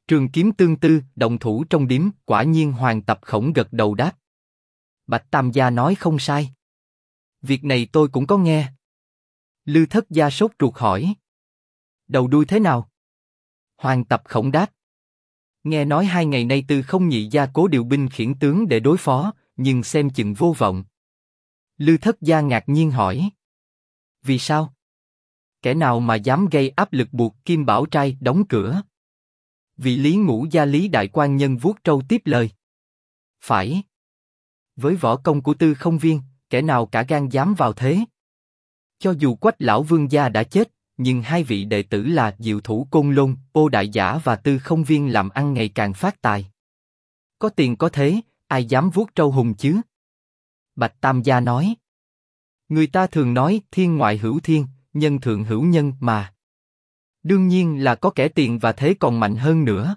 Trường kiếm tương tư, động thủ trong điếm, quả nhiên Hoàng Tập Khổng gật đầu đáp. Bạch Tam gia nói không sai. Việc này tôi cũng có nghe. Lư Thất gia sốt ruột hỏi. Đầu đuôi thế nào? Hoàng Tập Khổng đáp. Nghe nói 2 ngày nay Tư Không nhị gia cố điều binh khiển tướng để đối phó, nhưng xem chừng vô vọng. Lư Thất gia ngạc nhiên hỏi. Vì sao? Kẻ nào mà dám gây áp lực buộc Kim Bảo trai đóng cửa? Vị Lý Ngũ gia Lý đại quan nhân vuốt trâu tiếp lời. Phải. Với võ công của Tư Không viên, kẻ nào cả gan dám vào thế? Cho dù Quách lão vương gia đã chết, nhưng 2 vị đệ tử là Diệu Thủ Côn Lôn, Ô Đại Giả và Tư Không viên làm ăn ngày càng phát tài. Có tiền có thế, ai dám vuốt trâu hùng chứ? Bạch Tam gia nói. Người ta thường nói thiên ngoại hữu thiên, nhân thượng hữu nhân mà. Đương nhiên là có kẻ tiền và thế còn mạnh hơn nữa.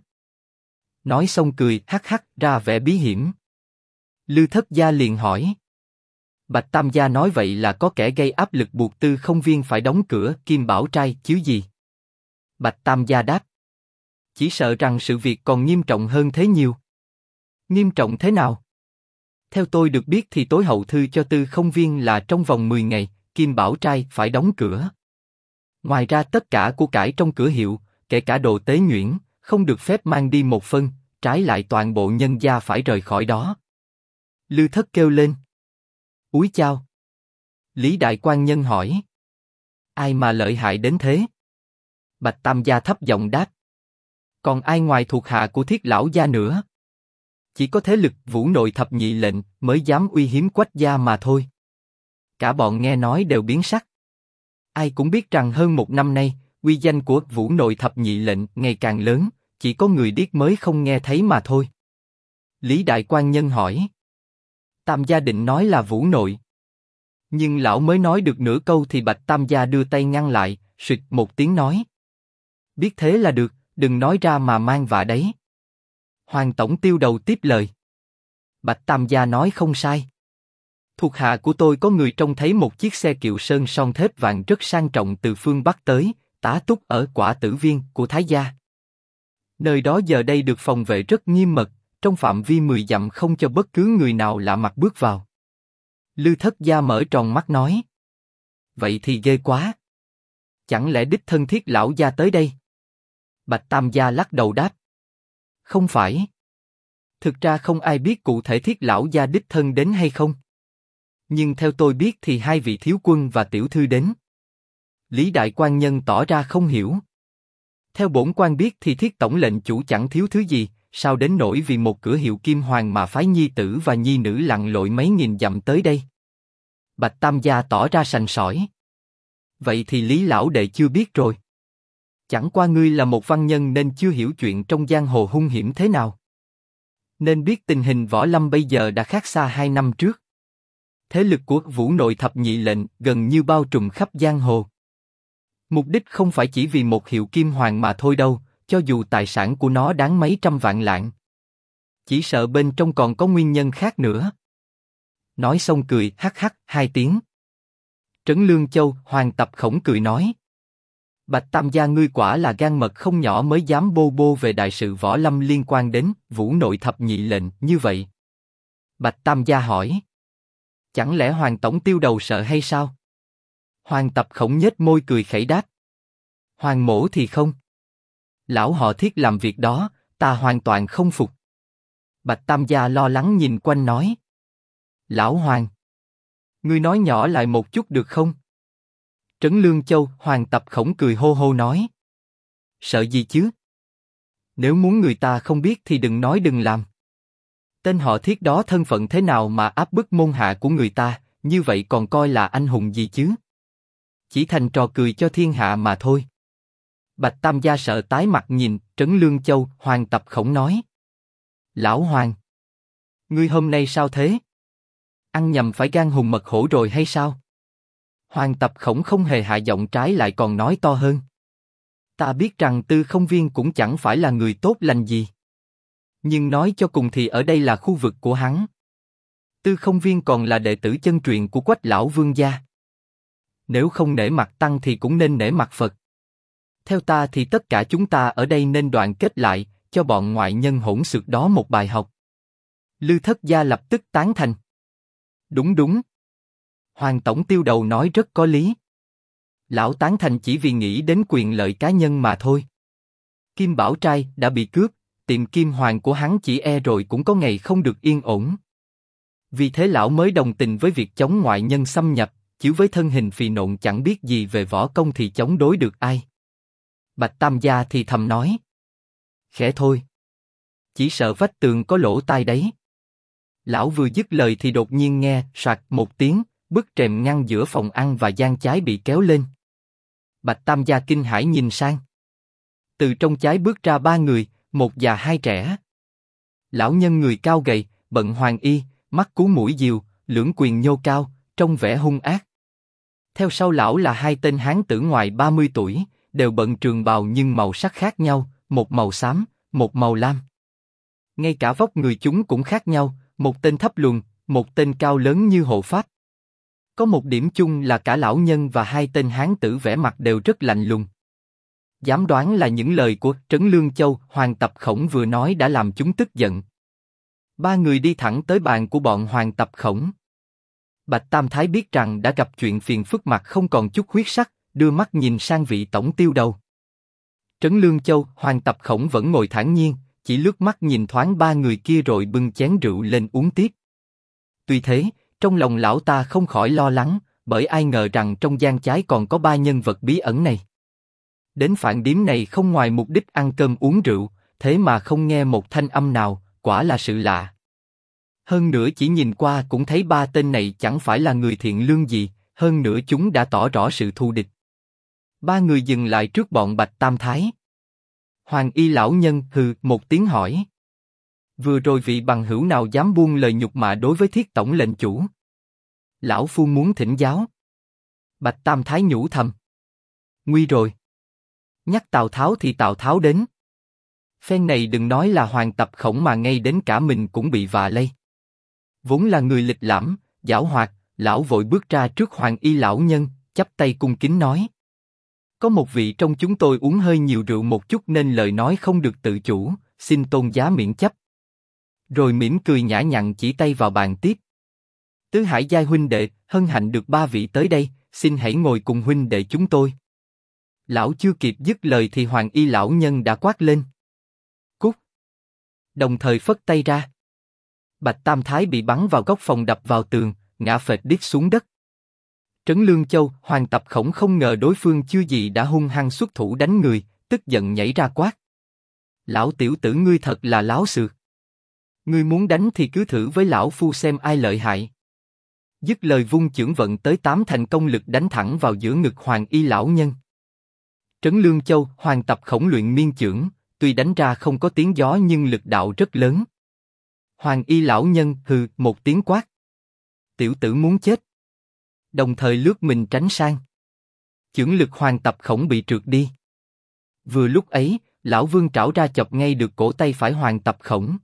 Nói xong cười hắc hắc ra vẻ bí hiểm. Lư Thất gia liền hỏi. Bạch Tam gia nói vậy là có kẻ gây áp lực buộc Tư Không viên phải đóng cửa Kim Bảo trai chứ gì? Bạch Tam gia đáp. Chỉ sợ rằng sự việc còn nghiêm trọng hơn thế nhiều. Nghiêm trọng thế nào? Theo tôi được biết thì tối hậu thư cho Tư Không viên là trong vòng 10 ngày, Kim Bảo trai phải đóng cửa. Ngoài ra tất cả của cải trong cửa hiệu, kể cả đồ tế nhuyễn, không được phép mang đi một phân, trái lại toàn bộ nhân gia phải rời khỏi đó. Lư Thất kêu lên. Úi chao! Lý đại quan nhân hỏi. Ai mà lợi hại đến thế? Bạch Tam gia thấp giọng đáp. Còn ai ngoài thuộc hạ của Thiết lão gia nữa? Chỉ có thế lực Vũ Nội thập nhị lệnh mới dám uy hiếp Quách gia mà thôi. Cả bọn nghe nói đều biến sắc. Ai cũng biết rằng hơn 1 năm nay, uy danh của Vũ Nội thập nhị lệnh ngày càng lớn, chỉ có người điếc mới không nghe thấy mà thôi. Lý đại quan nhân hỏi. Tam gia định nói là Vũ Nội. Nhưng lão mới nói được nửa câu thì Bạch Tam gia đưa tay ngăn lại, suyệt một tiếng nói. Biết thế là được, đừng nói ra mà mang vạ đấy. Hoàng tổng tiêu đầu tiếp lời. Bạch Tam gia nói không sai. Thuộc hạ của tôi có người trông thấy một chiếc xe kiệu sơn son thép vàng rất sang trọng từ phương Bắc tới, tá túc ở Quả Tử Viên của Thái gia. Nơi đó giờ đây được phòng vệ rất nghiêm mật, trong phạm vi 10 dặm không cho bất cứ người nào lạ mặt bước vào. Lư Thất gia mở tròn mắt nói. Vậy thì ghê quá. Chẳng lẽ đích thân Thiết lão gia tới đây? Bạch Tam gia lắc đầu đáp. Không phải. Thực ra không ai biết cụ thể Thiết lão gia đích thân đến hay không. Nhưng theo tôi biết thì 2 vị thiếu quân và tiểu thư đến. Lý đại quan nhân tỏ ra không hiểu. Theo bổn quan biết thì Thiết tổng lệnh chủ chẳng thiếu thứ gì, sao đến nỗi vì một cửa hiệu kim hoàng mà phái nhi tử và nhi nữ lặn lội mấy nghìn dặm tới đây? Bạch Tam gia tỏ ra sành sỏi. Vậy thì Lý lão đệ chưa biết rồi. Chẳng qua ngươi là một văn nhân nên chưa hiểu chuyện trong giang hồ hung hiểm thế nào. Nên biết tình hình võ lâm bây giờ đã khác xa 2 năm trước. Thế lực của Vũ Nội thập nhị lệnh gần như bao trùm khắp giang hồ. Mục đích không phải chỉ vì một hiệu kim hoàng mà thôi đâu, cho dù tài sản của nó đáng mấy trăm vạn lạng. Chỉ sợ bên trong còn có nguyên nhân khác nữa. Nói xong cười hắc hắc 2 tiếng. Trấn Lương Châu, Hoàng Tập Khổng cười nói. Bạch Tam gia ngươi quả là gan mật không nhỏ mới dám bô bô về đại sự võ lâm liên quan đến Vũ Nội thập nhị lệnh như vậy. Bạch Tam gia hỏi. Chẳng lẽ Hoàng tổng tiêu đầu sợ hay sao? Hoàng Tập Khổng nhếch môi cười khẩy đáp. Hoàng mỗ thì không. Lão họ Thiết làm việc đó, ta hoàn toàn không phục. Bạch Tam gia lo lắng nhìn quanh nói. Lão Hoàng, ngươi nói nhỏ lại một chút được không? Trấn Lương Châu, Hoàng Tập Khổng cười hô hô nói. Sợ gì chứ? Nếu muốn người ta không biết thì đừng nói đừng làm. Tên họ Thiết đó thân phận thế nào mà áp bức môn hạ của người ta, như vậy còn coi là anh hùng gì chứ? Chỉ thành trò cười cho thiên hạ mà thôi. Bạch Tam gia sợ tái mặt nhìn, Trấn Lương Châu, Hoàng Tập Khổng nói. Lão Hoàng, ngươi hôm nay sao thế? Ăn nhầm phải gan hùng mật hổ rồi hay sao? Hoàng Tập Khổng không hề hạ giọng, trái lại còn nói to hơn. Ta biết rằng Tư Không viên cũng chẳng phải là người tốt lành gì. Nhưng nói cho cùng thì ở đây là khu vực của hắn. Tư Không viên còn là đệ tử chân truyền của Quách lão vương gia. Nếu không nể mặt tăng thì cũng nên nể mặt Phật. Theo ta thì tất cả chúng ta ở đây nên đoàn kết lại, cho bọn ngoại nhân hỗn xược đó một bài học. Lư Thất Gia lập tức tán thành. Đúng đúng. Hoàng tổng tiêu đầu nói rất có lý. Lão tán thành chỉ vì nghĩ đến quyền lợi cá nhân mà thôi. Kim Bảo Trai đã bị cướp, tiệm kim hoàng của hắn chỉ e rồi cũng có ngày không được yên ổn. Vì thế lão mới đồng tình với việc chống ngoại nhân xâm nhập, chứ với thân hình phì nộn chẳng biết gì về võ công thì chống đối được ai. Bạch Tam Gia thì thầm nói. Khẽ thôi. Chỉ sợ vách tường có lỗ tai đấy. Lão vừa dứt lời thì đột nhiên nghe soạt một tiếng, bức rèm ngăn giữa phòng ăn và gian chái bị kéo lên. Bạch Tam Gia kinh hãi nhìn sang. Từ trong chái bước ra ba người, một già hai trẻ. Lão nhân người cao gầy, bận hoàng y, mắt cú mũi diều, lưỡng quyền nhô cao, trông vẻ hung ác. Theo sau lão là hai tên hán tử ngoài 30 tuổi, đều bận trường bào nhưng màu sắc khác nhau, một màu xám, một màu lam. Ngay cả vóc người chúng cũng khác nhau, một tên thấp lùn, một tên cao lớn như hộ pháp. Có một điểm chung là cả lão nhân và hai tên hán tử vẻ mặt đều rất lạnh lùng. Dám đoán là những lời của Trấn Lương Châu, Hoàng Tập Khổng vừa nói đã làm chúng tức giận. Ba người đi thẳng tới bàn của bọn Hoàng Tập Khổng. Bạch Tam Thái biết rằng đã gặp chuyện phiền phức, mặt không còn chút huyết sắc, đưa mắt nhìn sang vị tổng tiêu đầu. Trấn Lương Châu, Hoàng Tập Khổng vẫn ngồi thản nhiên, chỉ lướt mắt nhìn thoáng ba người kia rồi bưng chén rượu lên uống tiếp. Tuy thế, trong lòng lão ta không khỏi lo lắng, bởi ai ngờ rằng trong gian chái còn có ba nhân vật bí ẩn này. Đến phạn điếm này không ngoài mục đích ăn cơm uống rượu, thế mà không nghe một thanh âm nào, quả là sự lạ. Hơn nữa chỉ nhìn qua cũng thấy ba tên này chẳng phải là người thiện lương gì, hơn nữa chúng đã tỏ rõ sự thù địch. Ba người dừng lại trước bọn Bạch Tam Thái. Hoàng y lão nhân hừ một tiếng hỏi. Vừa rồi vị bằng hữu nào dám buông lời nhục mạ đối với Thiết tổng lệnh chủ? Lão phu muốn thỉnh giáo. Bạch Tam Thái nhủ thầm. Nguy rồi. Nhắc Tào Tháo thì Tào Tháo đến. Phen này đừng nói là Hoàng Tập Khổng mà ngay đến cả mình cũng bị vạ lây. Vốn là người lịch lãm, giảo hoạt, lão vội bước ra trước Hoàng y lão nhân, chắp tay cung kính nói. Có một vị trong chúng tôi uống hơi nhiều rượu một chút nên lời nói không được tự chủ, xin tôn giá miễn chấp. Rồi mỉm cười nhã nhặn chỉ tay vào bàn tiếp. Tứ Hải giai huynh đệ, hân hạnh được ba vị tới đây, xin hãy ngồi cùng huynh đệ chúng tôi. Lão chưa kịp dứt lời thì Hoàng y lão nhân đã quát lên. Cút! Đồng thời phất tay ra. Bạch Tam Thái bị bắn vào góc phòng đập vào tường, ngã phệt đít xuống đất. Trấn Lương Châu, Hoàng Tập Khổng không ngờ đối phương chưa gì đã hung hăng xuất thủ đánh người, tức giận nhảy ra quát. Lão tiểu tử ngươi thật là láo xược. Ngươi muốn đánh thì cứ thử với lão phu xem ai lợi hại. Dứt lời vung chưởng vận tới 8 thành công lực đánh thẳng vào giữa ngực Hoàng y lão nhân. Trấn Lương Châu, Hoàng Tập Khổng luyện miên chưởng, tuy đánh ra không có tiếng gió nhưng lực đạo rất lớn. Hoàng y lão nhân hừ một tiếng quát. Tiểu tử muốn chết. Đồng thời lướt mình tránh sang. Chưởng lực Hoàng Tập Khổng bị trượt đi. Vừa lúc ấy, lão Vương trảo ra chọc ngay được cổ tay phải Hoàng Tập Khổng.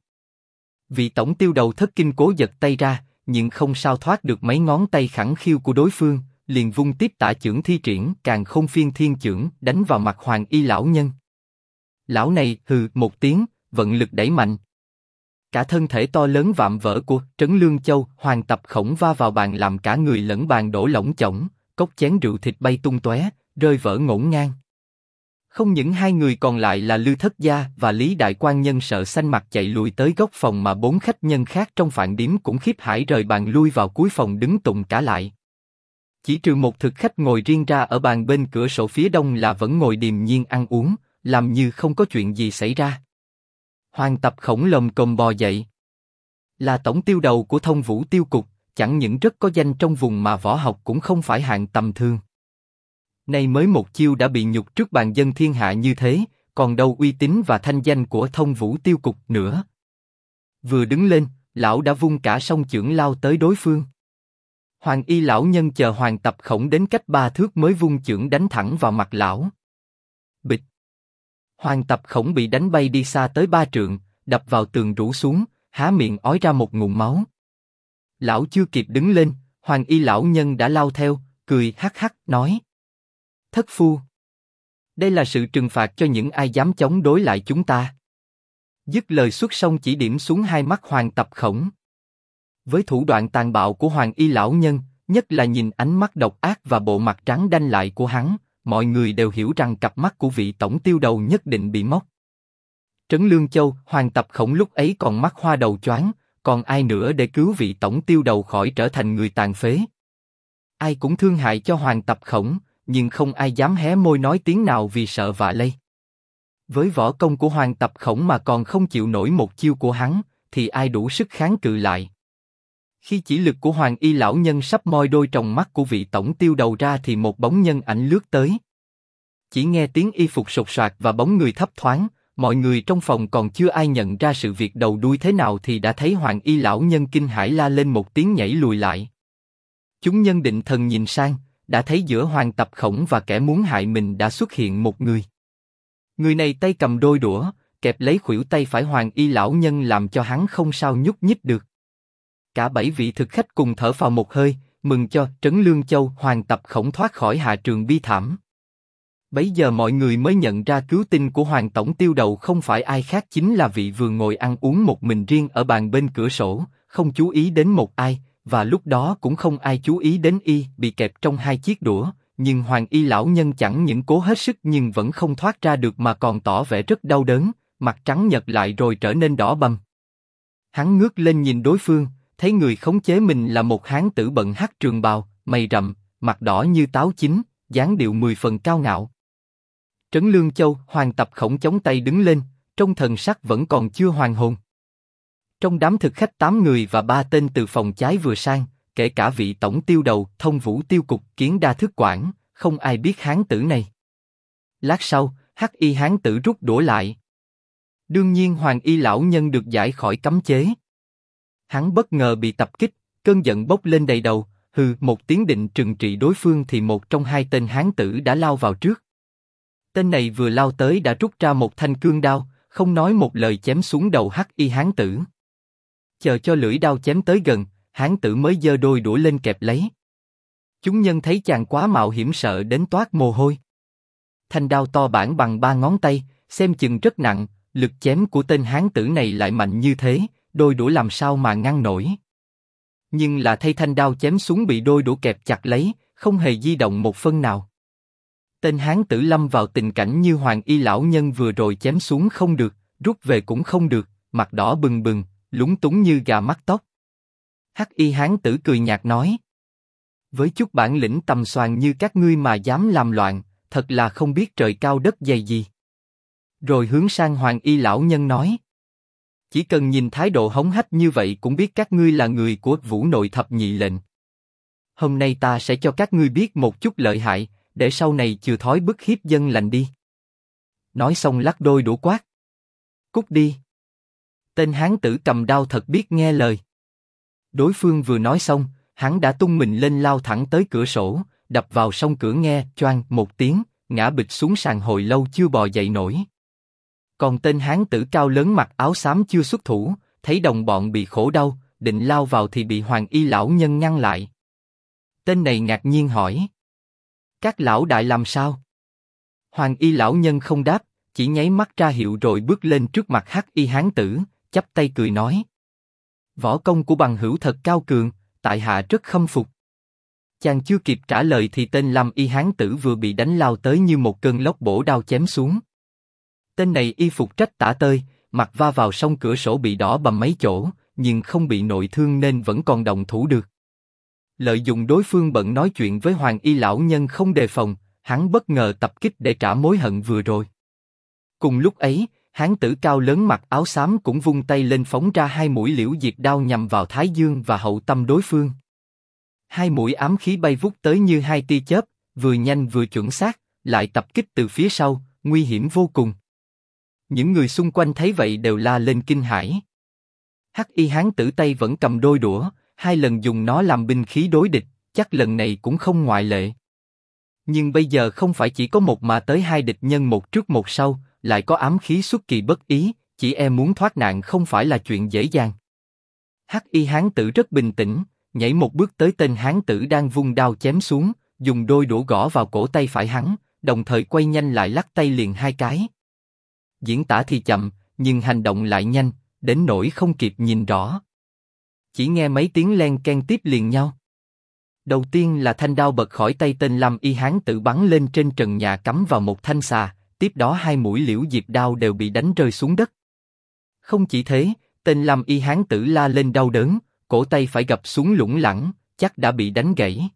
Vị tổng tiêu đầu thất kinh cố giật tay ra, nhưng không sao thoát được mấy ngón tay khẳng khiu của đối phương, liền vung tiếp tả chưởng thi triển Càn Khôn Phiên Thiên Chưởng đánh vào mặt Hoàng y lão nhân. Lão này hừ một tiếng, vận lực đẩy mạnh. Cả thân thể to lớn vạm vỡ của Trấn Lương Châu, Hoàng Tập Khổng va vào bàn làm cả người lẫn bàn đổ lỏng chỏng, cốc chén rượu thịt bay tung tóe, rơi vỡ ngổn ngang. Không những hai người còn lại là Lư Thất Gia và Lý Đại Quan Nhân sợ xanh mặt chạy lùi tới góc phòng mà 4 khách nhân khác trong phạn điếm cũng khiếp hãi rời bàn lui vào cuối phòng đứng tụng cả lại. Chỉ trừ một thực khách ngồi riêng ra ở bàn bên cửa sổ phía đông là vẫn ngồi điềm nhiên ăn uống, làm như không có chuyện gì xảy ra. Hoàng Tập Khổng lồm cồm bò dậy. Là tổng tiêu đầu của Thông Vũ Tiêu Cục, chẳng những rất có danh trong vùng mà võ học cũng không phải hạng tầm thường. Nay mới một chiêu đã bị nhục trước bàn dân thiên hạ như thế, còn đâu uy tín và thanh danh của Thông Vũ Tiêu Cục nữa. Vừa đứng lên, lão đã vung cả song chưởng lao tới đối phương. Hoàng y lão nhân chờ Hoàng Tập Khổng đến cách 3 thước mới vung chưởng đánh thẳng vào mặt lão. Bịch! Hoàng Tập Khổng bị đánh bay đi xa tới 3 trượng, đập vào tường rũ xuống, há miệng ói ra một ngụm máu. Lão chưa kịp đứng lên, Hoàng y lão nhân đã lao theo, cười hắc hắc nói: Thất phu, đây là sự trừng phạt cho những ai dám chống đối lại chúng ta. Dứt lời xuất xong chỉ điểm xuống hai mắt Hoàng Tập Khổng. Với thủ đoạn tàn bạo của Hoàng Y lão nhân, nhất là nhìn ánh mắt độc ác và bộ mặt trắng đanh lại của hắn, mọi người đều hiểu rằng cặp mắt của vị tổng tiêu đầu nhất định bị móc. Trấn Lương Châu, Hoàng Tập Khổng lúc ấy còn mắt hoa đầu choáng, còn ai nữa để cứu vị tổng tiêu đầu khỏi trở thành người tàn phế. Ai cũng thương hại cho Hoàng Tập Khổng, nhưng không ai dám hé môi nói tiếng nào vì sợ vạ lây. Với võ công của Hoàng Tập Khổng mà còn không chịu nổi một chiêu của hắn, thì ai đủ sức kháng cự lại. Khi chỉ lực của Hoàng Y lão nhân sắp moi đôi tròng mắt của vị tổng tiêu đầu ra thì một bóng nhân ảnh lướt tới. Chỉ nghe tiếng y phục sột soạt và bóng người thấp thoáng, mọi người trong phòng còn chưa ai nhận ra sự việc đầu đuôi thế nào thì đã thấy Hoàng Y lão nhân kinh hãi la lên một tiếng nhảy lùi lại. Chúng nhân định thần nhìn sang, đã thấy giữa Hoàng Tập Khổng và kẻ muốn hại mình đã xuất hiện một người. Người này tay cầm đôi đũa, kẹp lấy khuỷu tay phải Hoàng Y lão nhân làm cho hắn không sao nhúc nhích được. Cả 7 vị thực khách cùng thở phào một hơi, mừng cho Trấn Lương Châu Hoàng Tập Khổng thoát khỏi hạ trường bi thảm. Bấy giờ mọi người mới nhận ra cứu tinh của Hoàng tổng tiêu đầu không phải ai khác chính là vị vừa ngồi ăn uống một mình riêng ở bàn bên cửa sổ, không chú ý đến một ai, và lúc đó cũng không ai chú ý đến y bị kẹp trong hai chiếc đũa, nhưng Hoàng Y lão nhân chẳng những cố hết sức nhưng vẫn không thoát ra được mà còn tỏ vẻ rất đau đớn, mặt trắng nhợt lại rồi trở nên đỏ bầm. Hắn ngước lên nhìn đối phương, thấy người khống chế mình là một hán tử bận hắc trường bào, mày rậm, mặt đỏ như táo chín, dáng điệu 10 phần cao ngạo. Trấn Lương Châu, Hoàng Tập Khổng chống tay đứng lên, trong thần sắc vẫn còn chưa hoàn hồn. Trong đám thực khách 8 người và 3 tên từ phòng trái vừa sang, kể cả vị tổng tiêu đầu, Thông Vũ tiêu cục, Kiến Đa thức quản, không ai biết hán tử này. Lát sau, hắc y hán tử rút đũa lại. Đương nhiên Hoàng Y lão nhân được giải khỏi cấm chế. Hắn bất ngờ bị tập kích, cơn giận bốc lên đầy đầu, hừ một tiếng định trừng trị đối phương thì một trong hai tên hán tử đã lao vào trước. Tên này vừa lao tới đã rút ra một thanh cương đao, không nói một lời chém xuống đầu hắc y hán tử. Chờ cho lưỡi đao chém tới gần, hán tử mới giơ đôi đũa lên kẹp lấy. Chúng nhân thấy chàng quá mạo hiểm sợ đến toát mồ hôi. Thanh đao to bản bằng 3 ngón tay, xem chừng rất nặng, lực chém của tên hán tử này lại mạnh như thế, đôi đũa làm sao mà ngăn nổi. Nhưng là thay thanh đao chém xuống bị đôi đũa kẹp chặt lấy, không hề di động một phân nào. Tên hán tử lâm vào tình cảnh như Hoàng Y lão nhân vừa rồi chém xuống không được, rút về cũng không được, mặt đỏ bừng bừng, lúng túng như gà mắc tóc. Hắc y hán tử cười nhạt nói: với chút bản lĩnh tầm xoàn như các ngươi mà dám làm loạn, thật là không biết trời cao đất dày gì. Rồi hướng sang Hoàng Y lão nhân nói: chỉ cần nhìn thái độ hống hách như vậy cũng biết các ngươi là người của Vũ Nội thập nhị lệnh. Hôm nay ta sẽ cho các ngươi biết một chút lợi hại, để sau này chừa thói bức hiếp dân lành đi. Nói xong lắc đôi đũa quát: cút đi. Tên hán tử cầm đao thật biết nghe lời. Đối phương vừa nói xong, hắn đã tung mình lên lao thẳng tới cửa sổ, đập vào song cửa nghe choang một tiếng, ngã bịch xuống sàn hồi lâu chưa bò dậy nổi. Còn tên hán tử cao lớn mặc áo xám chưa xuất thủ, thấy đồng bọn bị khổ đau, định lao vào thì bị Hoàng Y lão nhân ngăn lại. Tên này ngạc nhiên hỏi: các lão đại làm sao? Hoàng Y lão nhân không đáp, chỉ nháy mắt ra hiệu rồi bước lên trước mặt hắc y hán tử, chắp tay cười nói: võ công của bằng hữu thật cao cường, tại hạ rất khâm phục. Chàng chưa kịp trả lời thì tên Lam y hán tử vừa bị đánh lao tới như một cơn lốc bổ đao chém xuống. Tên này y phục rách tả tơi, mặt va vào song cửa sổ bị đỏ bầm mấy chỗ, nhưng không bị nội thương nên vẫn còn động thủ được. Lợi dụng đối phương bận nói chuyện với Hoàng Y lão nhân không đề phòng, hắn bất ngờ tập kích để trả mối hận vừa rồi. Cùng lúc ấy, hán tử cao lớn mặc áo xám cũng vung tay lên phóng ra 2 mũi liễu diệt đao nhằm vào thái dương và hậu tâm đối phương. 2 mũi ám khí bay vút tới như 2 tia chớp, vừa nhanh vừa chuẩn xác, lại tập kích từ phía sau, nguy hiểm vô cùng. Những người xung quanh thấy vậy đều la lên kinh hãi. Hắc y hán tử tay vẫn cầm đôi đũa, 2 lần dùng nó làm binh khí đối địch, chắc lần này cũng không ngoại lệ. Nhưng bây giờ không phải chỉ có một mà tới 2 địch nhân một trước một sau, lại có ám khí xuất kỳ bất ý, chỉ e muốn thoát nạn không phải là chuyện dễ dàng. Hắc y hán tử rất bình tĩnh, nhảy một bước tới tên hán tử đang vung đao chém xuống, dùng đôi đũa gõ vào cổ tay phải hắn, đồng thời quay nhanh lại lắc tay liền 2 cái. Diễn tả thì chậm, nhưng hành động lại nhanh, đến nỗi không kịp nhìn rõ. Chỉ nghe mấy tiếng len ken tiếp liền nhau. Đầu tiên là thanh đao bật khỏi tay tên Lâm Y hán tử bắn lên trên trần nhà cắm vào một thanh xà, tiếp đó hai mũi liễu diệp đao đều bị đánh rơi xuống đất. Không chỉ thế, tên Lâm Y hán tử la lên đau đớn, cổ tay phải gập xuống lủng lẳng, chắc đã bị đánh gãy.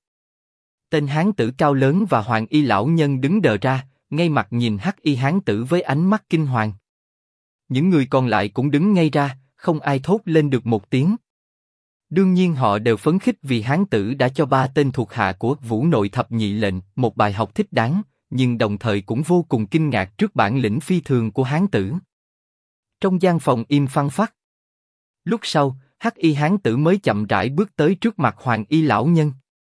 Tên hán tử cao lớn và Hoàng Y lão nhân đứng đờ ra, ngay mặt nhìn Hắc Y hán tử với ánh mắt kinh hoàng. Những người còn lại cũng đứng ngay ra, không ai thốt lên được một tiếng. Đương nhiên họ đều phấn khích vì hán tử đã cho 3 tên thuộc hạ của Vũ Nội Thập Nhị Lệnh một bài học thích đáng, nhưng đồng thời cũng vô cùng kinh ngạc trước bản lĩnh phi thường của hán tử. Trong gian phòng im phăng phắc. Lúc sau, Hắc Y hán tử mới chậm rãi bước tới trước mặt Hoàng Y lão nhân.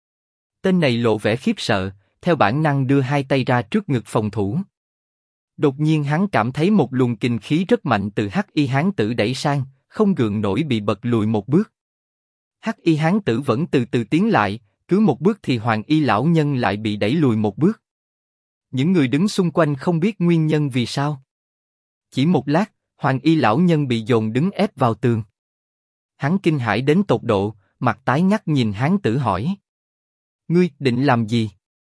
Tên này lộ vẻ khiếp sợ, theo bản năng đưa hai tay ra trước ngực phòng thủ. Đột nhiên hắn cảm thấy một luồng kình khí rất mạnh từ Hắc Y hán tử đẩy sang, không gượng nổi bị bật lùi một bước. Hắc Y hán tử vẫn từ từ tiến lại, cứ một bước thì Hoàng Y lão nhân lại bị đẩy lùi một bước. Những người đứng xung quanh không biết nguyên nhân vì sao. Chỉ một lát, Hoàng Y lão nhân bị dồn đứng ép vào tường. Hắn kinh hãi đến tột độ, mặt tái ngắt nhìn hán tử hỏi: "Ngươi định làm gì?"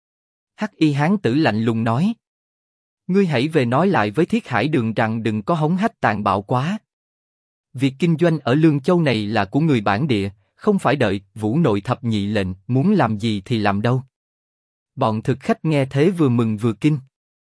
Hắc Y hán tử lạnh lùng nói: "Ngươi hãy về nói lại với Thiết Hải Đường rằng đừng có hống hách tàn bạo quá. Việc kinh doanh ở Lương Châu này là của người bản địa, không phải đợi Vũ Nội Thập Nhị Lệnh muốn làm gì thì làm đâu." Bọn thực khách nghe thế vừa mừng vừa kinh.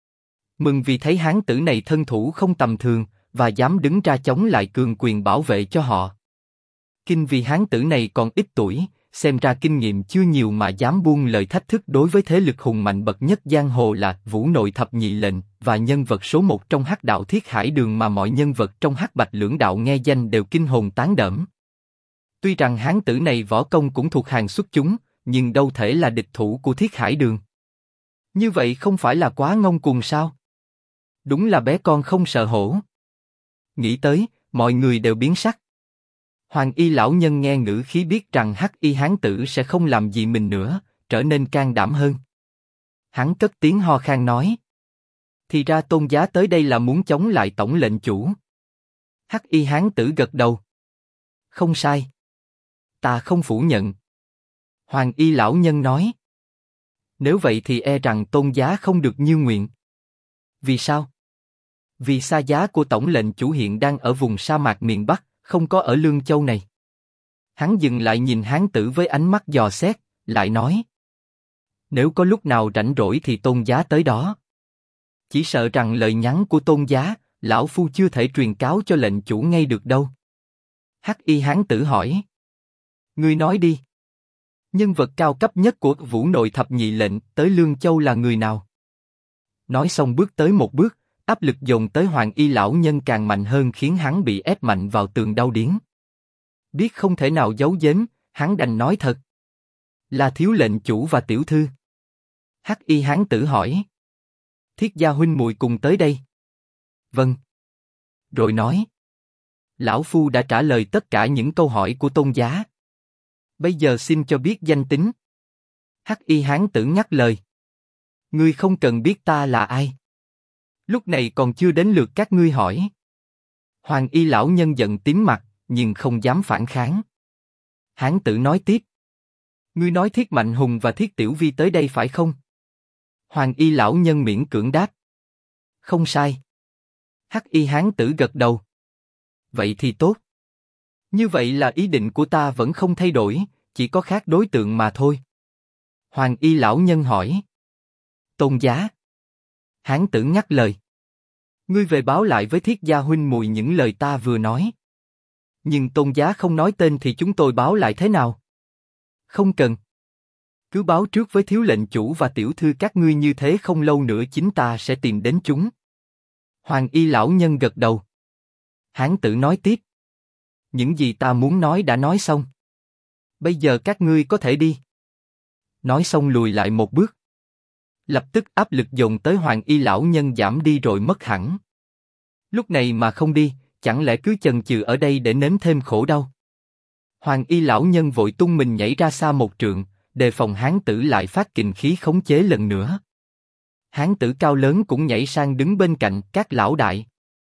Mừng vì thấy hán tử này thân thủ không tầm thường và dám đứng ra chống lại cường quyền bảo vệ cho họ. Kinh vì hán tử này còn ít tuổi, xem ra kinh nghiệm chưa nhiều mà dám buông lời thách thức đối với thế lực hùng mạnh bậc nhất giang hồ là Vũ Nội Thập Nhị Lệnh và nhân vật số 1 trong Hắc đạo Thiết Hải Đường mà mọi nhân vật trong Hắc Bạch Lưỡng đạo nghe danh đều kinh hồn tán đẫm. Tuy rằng hán tử này võ công cũng thuộc hàng xuất chúng, nhưng đâu thể là địch thủ của Thiết Hải Đường. Như vậy không phải là quá ngông cuồng sao? Đúng là bé con không sợ hổ. Nghĩ tới, mọi người đều biến sắc. Hoàng Y lão nhân nghe ngữ khí biết rằng Hắc Y hán tử sẽ không làm gì mình nữa, trở nên can đảm hơn. Hắn cất tiếng ho khan nói: "Thì ra Tôn giá tới đây là muốn chống lại tổng lệnh chủ." Hắc Y hán tử gật đầu: "Không sai. Ta không phủ nhận." Hoàng Y lão nhân nói: "Nếu vậy thì e rằng Tôn giá không được như nguyện." "Vì sao?" "Vì xa giá của tổng lệnh chủ hiện đang ở vùng sa mạc miền Bắc, không có ở Lương Châu này." Hắn dừng lại nhìn hán tử với ánh mắt dò xét, lại nói: "Nếu có lúc nào rảnh rỗi thì Tôn giá tới đó. Chỉ sợ rằng lời nhắn của Tôn giá, lão phu chưa thể truyền cáo cho lệnh chủ ngay được đâu." Hắc Y hán tử hỏi: "Ngươi nói đi. Nhân vật cao cấp nhất của Vũ Nội Thập Nhị Lệnh tới Lương Châu là người nào?" Nói xong bước tới một bước, áp lực dồn tới Hoàng Y lão nhân càng mạnh hơn khiến hắn bị ép mạnh vào tường đau điếng. Biết không thể nào giấu giếm, hắn đành nói thật: "Là thiếu lệnh chủ và tiểu thư." Hắc Y hán tử hỏi: "Thiết gia huynh muội cùng tới đây?" "Vâng." Rồi nói: "Lão phu đã trả lời tất cả những câu hỏi của Tôn giá. Bây giờ xin cho biết danh tính." Hắc Y hán tử ngắt lời: "Ngươi không cần biết ta là ai. Lúc này còn chưa đến lượt các ngươi hỏi." Hoàng Y lão nhân giận tím mặt, nhưng không dám phản kháng. Hán tử nói tiếp: "Ngươi nói Thiết Mạnh Hùng và Thiết Tiểu Vi tới đây phải không?" Hoàng Y lão nhân miễn cưỡng đáp: "Không sai." Hắc Y hán tử gật đầu: "Vậy thì tốt. Như vậy là ý định của ta vẫn không thay đổi, chỉ có khác đối tượng mà thôi." Hoàng Y lão nhân hỏi: "Tôn giá?" Hán tử ngắt lời: "Ngươi về báo lại với Thiết gia huynh muội những lời ta vừa nói." "Nhưng Tôn giá không nói tên thì chúng tôi báo lại thế nào?" "Không cần. Cứ báo trước với thiếu lệnh chủ và tiểu thư các ngươi, như thế không lâu nữa chính ta sẽ tìm đến chúng." Hoàng Y lão nhân gật đầu. Hán tử nói tiếp: "Những gì ta muốn nói đã nói xong. Bây giờ các ngươi có thể đi." Nói xong lùi lại một bước. Lập tức áp lực dồn tới Hoàng Y lão nhân giảm đi rồi mất hẳn. Lúc này mà không đi, chẳng lẽ cứ chần chừ ở đây để nếm thêm khổ đau? Hoàng Y lão nhân vội tung mình nhảy ra xa một trượng, đề phòng hán tử lại phát kình khí khống chế lần nữa. Hán tử cao lớn cũng nhảy sang đứng bên cạnh các lão đại.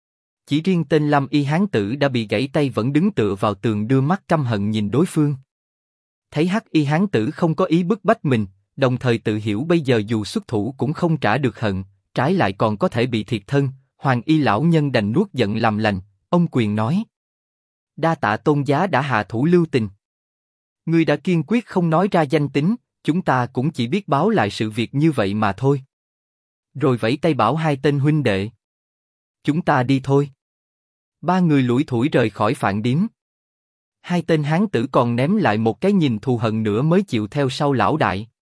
Chỉ riêng tên Lam Y hán tử đã bị gãy tay vẫn đứng tựa vào tường đưa mắt căm hận nhìn đối phương. Thấy Hắc Y hán tử không có ý bức bách mình, đồng thời tự hiểu bây giờ dù xuất thủ cũng không trả được hận, trái lại còn có thể bị thiệt thân, Hoàng Y lão nhân đành nuốt giận làm lành, ông quyền nói: đa tạ tôn giá đã hạ thủ lưu tình. Ngươi đã kiên quyết không nói ra danh tính, chúng ta cũng chỉ biết báo lại sự việc như vậy mà thôi. Rồi vẫy tay bảo hai tên huynh đệ: chúng ta đi thôi. Ba người lủi thủi rời khỏi phạn điếm. Hai tên hán tử còn ném lại một cái nhìn thù hận nữa mới chịu theo sau lão đại.